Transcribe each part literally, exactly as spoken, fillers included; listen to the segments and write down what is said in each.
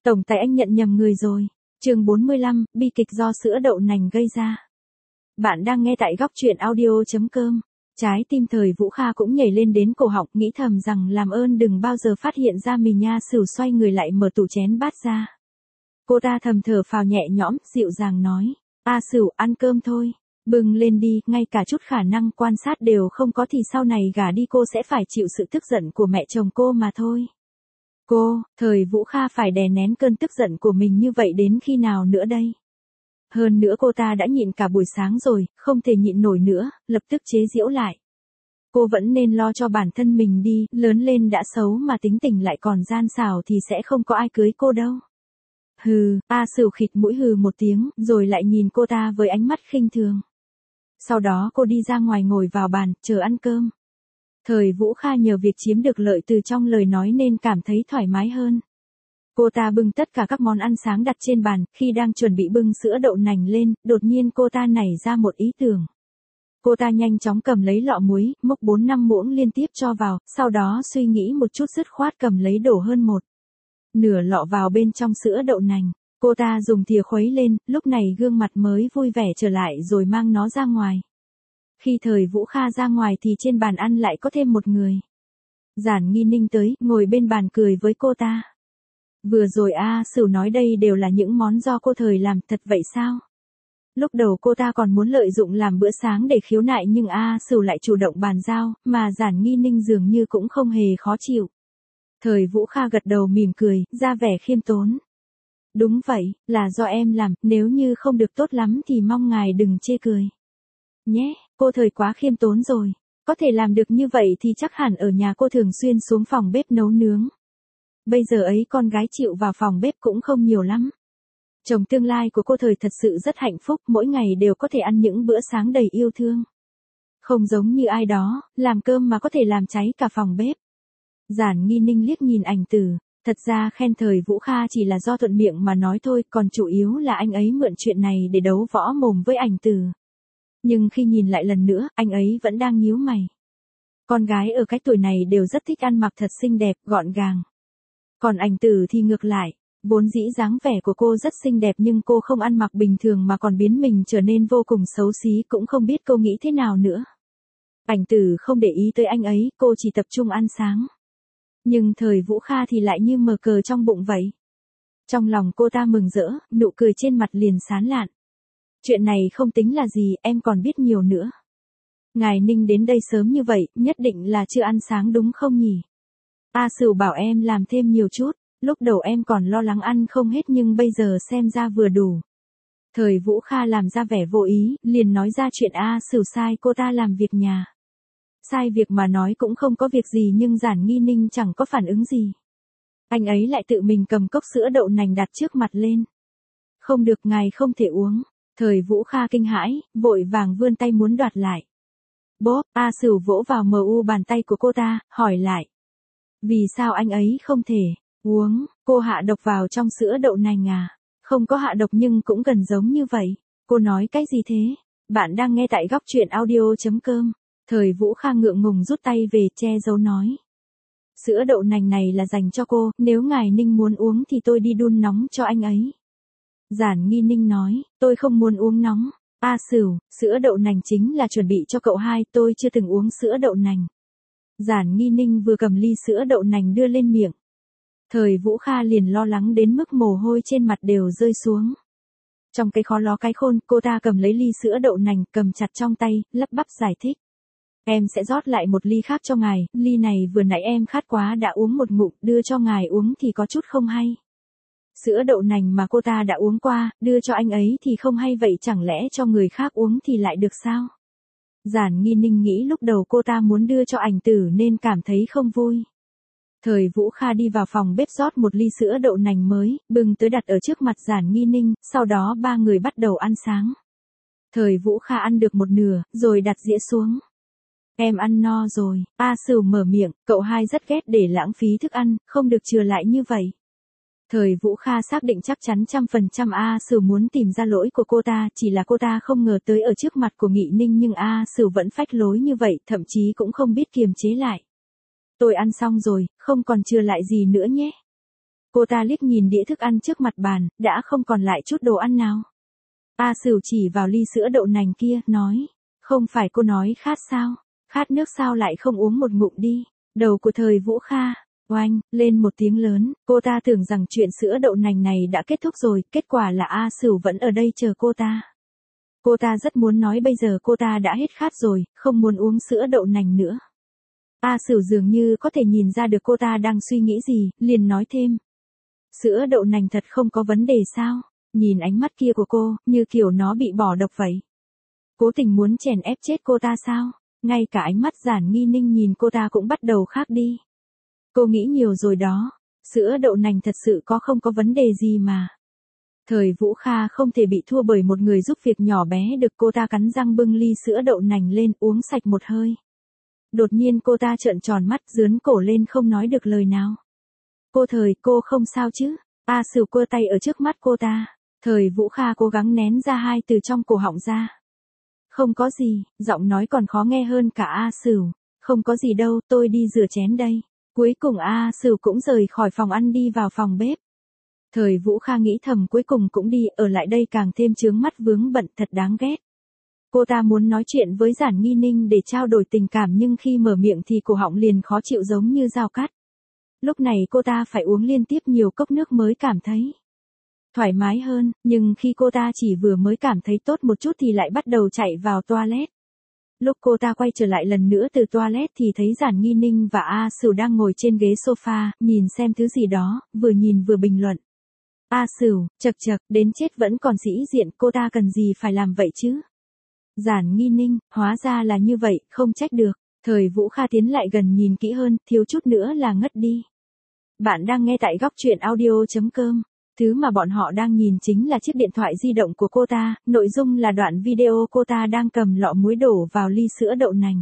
Tổng tài anh nhận nhầm người rồi. Chương bốn mươi lăm, bi kịch do sữa đậu nành gây ra. Bạn đang nghe tại góc truyện audio chấm com. Trái tim Thời Vũ Kha cũng nhảy lên đến cổ họng, nghĩ thầm rằng làm ơn đừng bao giờ phát hiện ra mình nha. Sửu xoay người lại mở tủ chén bát ra. Cô ta thầm thở phào nhẹ nhõm, dịu dàng nói. A Sửu, ăn cơm thôi. Bưng lên đi, ngay cả chút khả năng quan sát đều không có thì sau này gả đi cô sẽ phải chịu sự tức giận của mẹ chồng cô mà thôi. Cô, Thời Vũ Kha phải đè nén cơn tức giận của mình như vậy đến khi nào nữa đây? Hơn nữa cô ta đã nhịn cả buổi sáng rồi, không thể nhịn nổi nữa, lập tức chế giễu lại. Cô vẫn nên lo cho bản thân mình đi, lớn lên đã xấu mà tính tình lại còn gian xảo thì sẽ không có ai cưới cô đâu. Hừ, A Sửu khịt mũi hừ một tiếng, rồi lại nhìn cô ta với ánh mắt khinh thường. Sau đó cô đi ra ngoài ngồi vào bàn, chờ ăn cơm. Thời Vũ Kha nhờ việc chiếm được lợi từ trong lời nói nên cảm thấy thoải mái hơn. Cô ta bưng tất cả các món ăn sáng đặt trên bàn, khi đang chuẩn bị bưng sữa đậu nành lên, đột nhiên cô ta nảy ra một ý tưởng. Cô ta nhanh chóng cầm lấy lọ muối, múc bốn năm muỗng liên tiếp cho vào, sau đó suy nghĩ một chút dứt khoát cầm lấy đổ hơn một nửa lọ vào bên trong sữa đậu nành. Cô ta dùng thìa khuấy lên, lúc này gương mặt mới vui vẻ trở lại rồi mang nó ra ngoài. Khi Thời Vũ Kha ra ngoài thì trên bàn ăn lại có thêm một người. Giản Nghi Ninh tới, ngồi bên bàn cười với cô ta. Vừa rồi A Sửu nói đây đều là những món do cô Thời làm, thật vậy sao? Lúc đầu cô ta còn muốn lợi dụng làm bữa sáng để khiếu nại nhưng A Sửu lại chủ động bàn giao, mà Giản Nghi Ninh dường như cũng không hề khó chịu. Thời Vũ Kha gật đầu mỉm cười, ra vẻ khiêm tốn. Đúng vậy, là do em làm, nếu như không được tốt lắm thì mong ngài đừng chê cười. Nhé, cô Thời quá khiêm tốn rồi. Có thể làm được như vậy thì chắc hẳn ở nhà cô thường xuyên xuống phòng bếp nấu nướng. Bây giờ ấy con gái chịu vào phòng bếp cũng không nhiều lắm. Chồng tương lai của cô Thời thật sự rất hạnh phúc, mỗi ngày đều có thể ăn những bữa sáng đầy yêu thương. Không giống như ai đó, làm cơm mà có thể làm cháy cả phòng bếp. Giản Nghi Ninh liếc nhìn ảnh tử. Thật ra khen Thời Vũ Kha chỉ là do thuận miệng mà nói thôi, còn chủ yếu là anh ấy mượn chuyện này để đấu võ mồm với ảnh tử. Nhưng khi nhìn lại lần nữa, anh ấy vẫn đang nhíu mày. Con gái ở cái tuổi này đều rất thích ăn mặc thật xinh đẹp, gọn gàng. Còn ảnh tử thì ngược lại, vốn dĩ dáng vẻ của cô rất xinh đẹp nhưng cô không ăn mặc bình thường mà còn biến mình trở nên vô cùng xấu xí, cũng không biết cô nghĩ thế nào nữa. Ảnh tử không để ý tới anh ấy, cô chỉ tập trung ăn sáng. Nhưng Thời Vũ Kha thì lại như mờ cờ trong bụng vậy. Trong lòng cô ta mừng rỡ, nụ cười trên mặt liền sán lạn. Chuyện này không tính là gì, em còn biết nhiều nữa. Ngài Ninh đến đây sớm như vậy, nhất định là chưa ăn sáng đúng không nhỉ? A Sửu bảo em làm thêm nhiều chút, lúc đầu em còn lo lắng ăn không hết nhưng bây giờ xem ra vừa đủ. Thời Vũ Kha làm ra vẻ vô ý, liền nói ra chuyện A Sửu sai cô ta làm việc nhà. Sai việc mà nói cũng không có việc gì nhưng Giản Nghi Ninh chẳng có phản ứng gì. Anh ấy lại tự mình cầm cốc sữa đậu nành đặt trước mặt lên. Không được, ngài không thể uống. Thời Vũ Kha kinh hãi, vội vàng vươn tay muốn đoạt lại. Bốp, A Sửu vỗ vào mờ u bàn tay của cô ta, hỏi lại. Vì sao anh ấy không thể uống? Cô hạ độc vào trong sữa đậu nành à? Không có hạ độc nhưng cũng gần giống như vậy. Cô nói cái gì thế? Bạn đang nghe tại góc truyện audio chấm com. Thời Vũ Kha ngượng ngùng rút tay về, che giấu nói. Sữa đậu nành này là dành cho cô, nếu ngài Ninh muốn uống thì tôi đi đun nóng cho anh ấy. Giản Nghi Ninh nói, tôi không muốn uống nóng. A Sửu, sữa đậu nành chính là chuẩn bị cho cậu hai, tôi chưa từng uống sữa đậu nành. Giản Nghi Ninh vừa cầm ly sữa đậu nành đưa lên miệng. Thời Vũ Kha liền lo lắng đến mức mồ hôi trên mặt đều rơi xuống. Trong cái khó ló cái khôn, cô ta cầm lấy ly sữa đậu nành, cầm chặt trong tay, lắp bắp giải thích. Em sẽ rót lại một ly khác cho ngài, ly này vừa nãy em khát quá đã uống một ngụm, đưa cho ngài uống thì có chút không hay. Sữa đậu nành mà cô ta đã uống qua, đưa cho anh ấy thì không hay vậy chẳng lẽ cho người khác uống thì lại được sao? Giản Nghi Ninh nghĩ lúc đầu cô ta muốn đưa cho ảnh tử nên cảm thấy không vui. Thời Vũ Kha đi vào phòng bếp rót một ly sữa đậu nành mới, bưng tới đặt ở trước mặt Giản Nghi Ninh, sau đó ba người bắt đầu ăn sáng. Thời Vũ Kha ăn được một nửa, rồi đặt dĩa xuống. Em ăn no rồi, A Sửu mở miệng, cậu hai rất ghét để lãng phí thức ăn, không được chừa lại như vậy. Thời Vũ Kha xác định chắc chắn trăm phần trăm A Sửu muốn tìm ra lỗi của cô ta, chỉ là cô ta không ngờ tới ở trước mặt của Nghị Ninh nhưng A Sửu vẫn phách lối như vậy, thậm chí cũng không biết kiềm chế lại. Tôi ăn xong rồi, không còn chừa lại gì nữa nhé. Cô ta liếc nhìn đĩa thức ăn trước mặt bàn, đã không còn lại chút đồ ăn nào. A Sửu chỉ vào ly sữa đậu nành kia, nói. Không phải cô nói khát sao? Khát nước sao lại không uống một ngụm đi? Đầu của Thời Vũ Kha, oanh, lên một tiếng lớn, cô ta tưởng rằng chuyện sữa đậu nành này đã kết thúc rồi, kết quả là A Sửu vẫn ở đây chờ cô ta. Cô ta rất muốn nói bây giờ cô ta đã hết khát rồi, không muốn uống sữa đậu nành nữa. A Sửu dường như có thể nhìn ra được cô ta đang suy nghĩ gì, liền nói thêm. Sữa đậu nành thật không có vấn đề sao? Nhìn ánh mắt kia của cô, như kiểu nó bị bỏ độc vậy. Cố tình muốn chèn ép chết cô ta sao? Ngay cả ánh mắt Giản Nghi Ninh nhìn cô ta cũng bắt đầu khác đi. Cô nghĩ nhiều rồi đó, sữa đậu nành thật sự có không có vấn đề gì mà. Thời Vũ Kha không thể bị thua bởi một người giúp việc nhỏ bé được. Cô ta cắn răng bưng ly sữa đậu nành lên uống sạch một hơi. Đột nhiên cô ta trợn tròn mắt dướn cổ lên không nói được lời nào. Cô Thời, cô không sao chứ? A Sửu quơ tay ở trước mắt cô ta. Thời Vũ Kha cố gắng nén ra hai từ trong cổ họng ra. Không có gì, giọng nói còn khó nghe hơn cả A Sửu. Không có gì đâu, tôi đi rửa chén đây. Cuối cùng A Sửu cũng rời khỏi phòng ăn đi vào phòng bếp. Thời Vũ Kha nghĩ thầm cuối cùng cũng đi, ở lại đây càng thêm chướng mắt vướng bận, thật đáng ghét. Cô ta muốn nói chuyện với Giản Nghi Ninh để trao đổi tình cảm nhưng khi mở miệng thì cổ họng liền khó chịu giống như dao cắt. Lúc này cô ta phải uống liên tiếp nhiều cốc nước mới cảm thấy thoải mái hơn, nhưng khi cô ta chỉ vừa mới cảm thấy tốt một chút thì lại bắt đầu chạy vào toilet. Lúc cô ta quay trở lại lần nữa từ toilet thì thấy Giản Nghi Ninh và A Sửu đang ngồi trên ghế sofa, nhìn xem thứ gì đó, vừa nhìn vừa bình luận. A Sửu, chật chật, đến chết vẫn còn sĩ diện, cô ta cần gì phải làm vậy chứ? Giản Nghi Ninh, hóa ra là như vậy, không trách được. Thời Vũ Kha tiến lại gần nhìn kỹ hơn, thiếu chút nữa là ngất đi. Bạn đang nghe tại góc truyện audio chấm com. Thứ mà bọn họ đang nhìn chính là chiếc điện thoại di động của cô ta, nội dung là đoạn video cô ta đang cầm lọ muối đổ vào ly sữa đậu nành.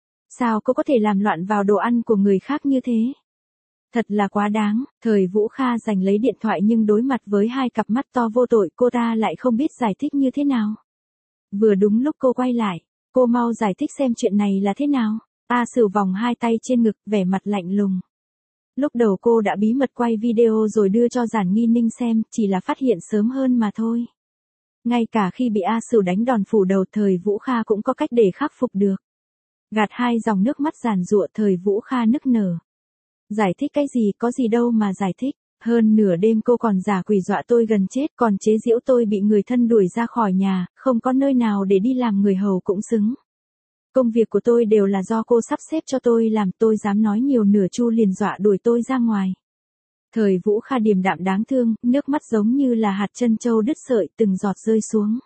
Sao cô có thể làm loạn vào đồ ăn của người khác như thế? Thật là quá đáng. Thời Vũ Kha giành lấy điện thoại nhưng đối mặt với hai cặp mắt to vô tội cô ta lại không biết giải thích như thế nào. Vừa đúng lúc cô quay lại, cô mau giải thích xem chuyện này là thế nào. A Sửu vòng hai tay trên ngực, vẻ mặt lạnh lùng. Lúc đầu cô đã bí mật quay video rồi đưa cho Giản Nghi Ninh xem, chỉ là phát hiện sớm hơn mà thôi. Ngay cả khi bị A Sửu đánh đòn phủ đầu, Thời Vũ Kha cũng có cách để khắc phục được. Gạt hai dòng nước mắt giàn giụa, Thời Vũ Kha nức nở. Giải thích cái gì, có gì đâu mà giải thích. Hơn nửa đêm cô còn giả quỷ dọa tôi gần chết, còn chế giễu tôi bị người thân đuổi ra khỏi nhà, không có nơi nào để đi làm người hầu cũng xứng. Công việc của tôi đều là do cô sắp xếp cho tôi làm, tôi dám nói nhiều nửa chu liền dọa đuổi tôi ra ngoài. Thời Vũ Kha điềm đạm đáng thương, nước mắt giống như là hạt trân châu đứt sợi từng giọt rơi xuống.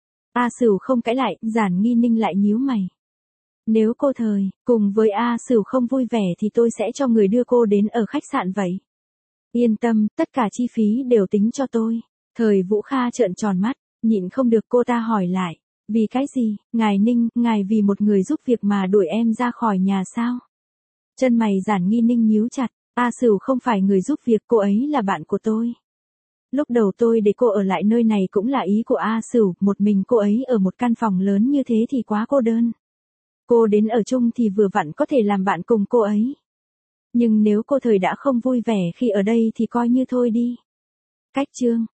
A Sửu không cãi lại, Giản Nghi Ninh lại nhíu mày. Nếu cô Thời, cùng với A Sửu không vui vẻ thì tôi sẽ cho người đưa cô đến ở khách sạn vậy. Yên tâm, tất cả chi phí đều tính cho tôi. Thời Vũ Kha trợn tròn mắt, nhịn không được cô ta hỏi lại. Vì cái gì, ngài Ninh, ngài vì một người giúp việc mà đuổi em ra khỏi nhà sao? Chân mày Giản Nghi Ninh nhíu chặt, A Sửu không phải người giúp việc, cô ấy là bạn của tôi. Lúc đầu tôi để cô ở lại nơi này cũng là ý của A Sửu, một mình cô ấy ở một căn phòng lớn như thế thì quá cô đơn. Cô đến ở chung thì vừa vặn có thể làm bạn cùng cô ấy. Nhưng nếu cô Thời đã không vui vẻ khi ở đây thì coi như thôi đi. Cách chương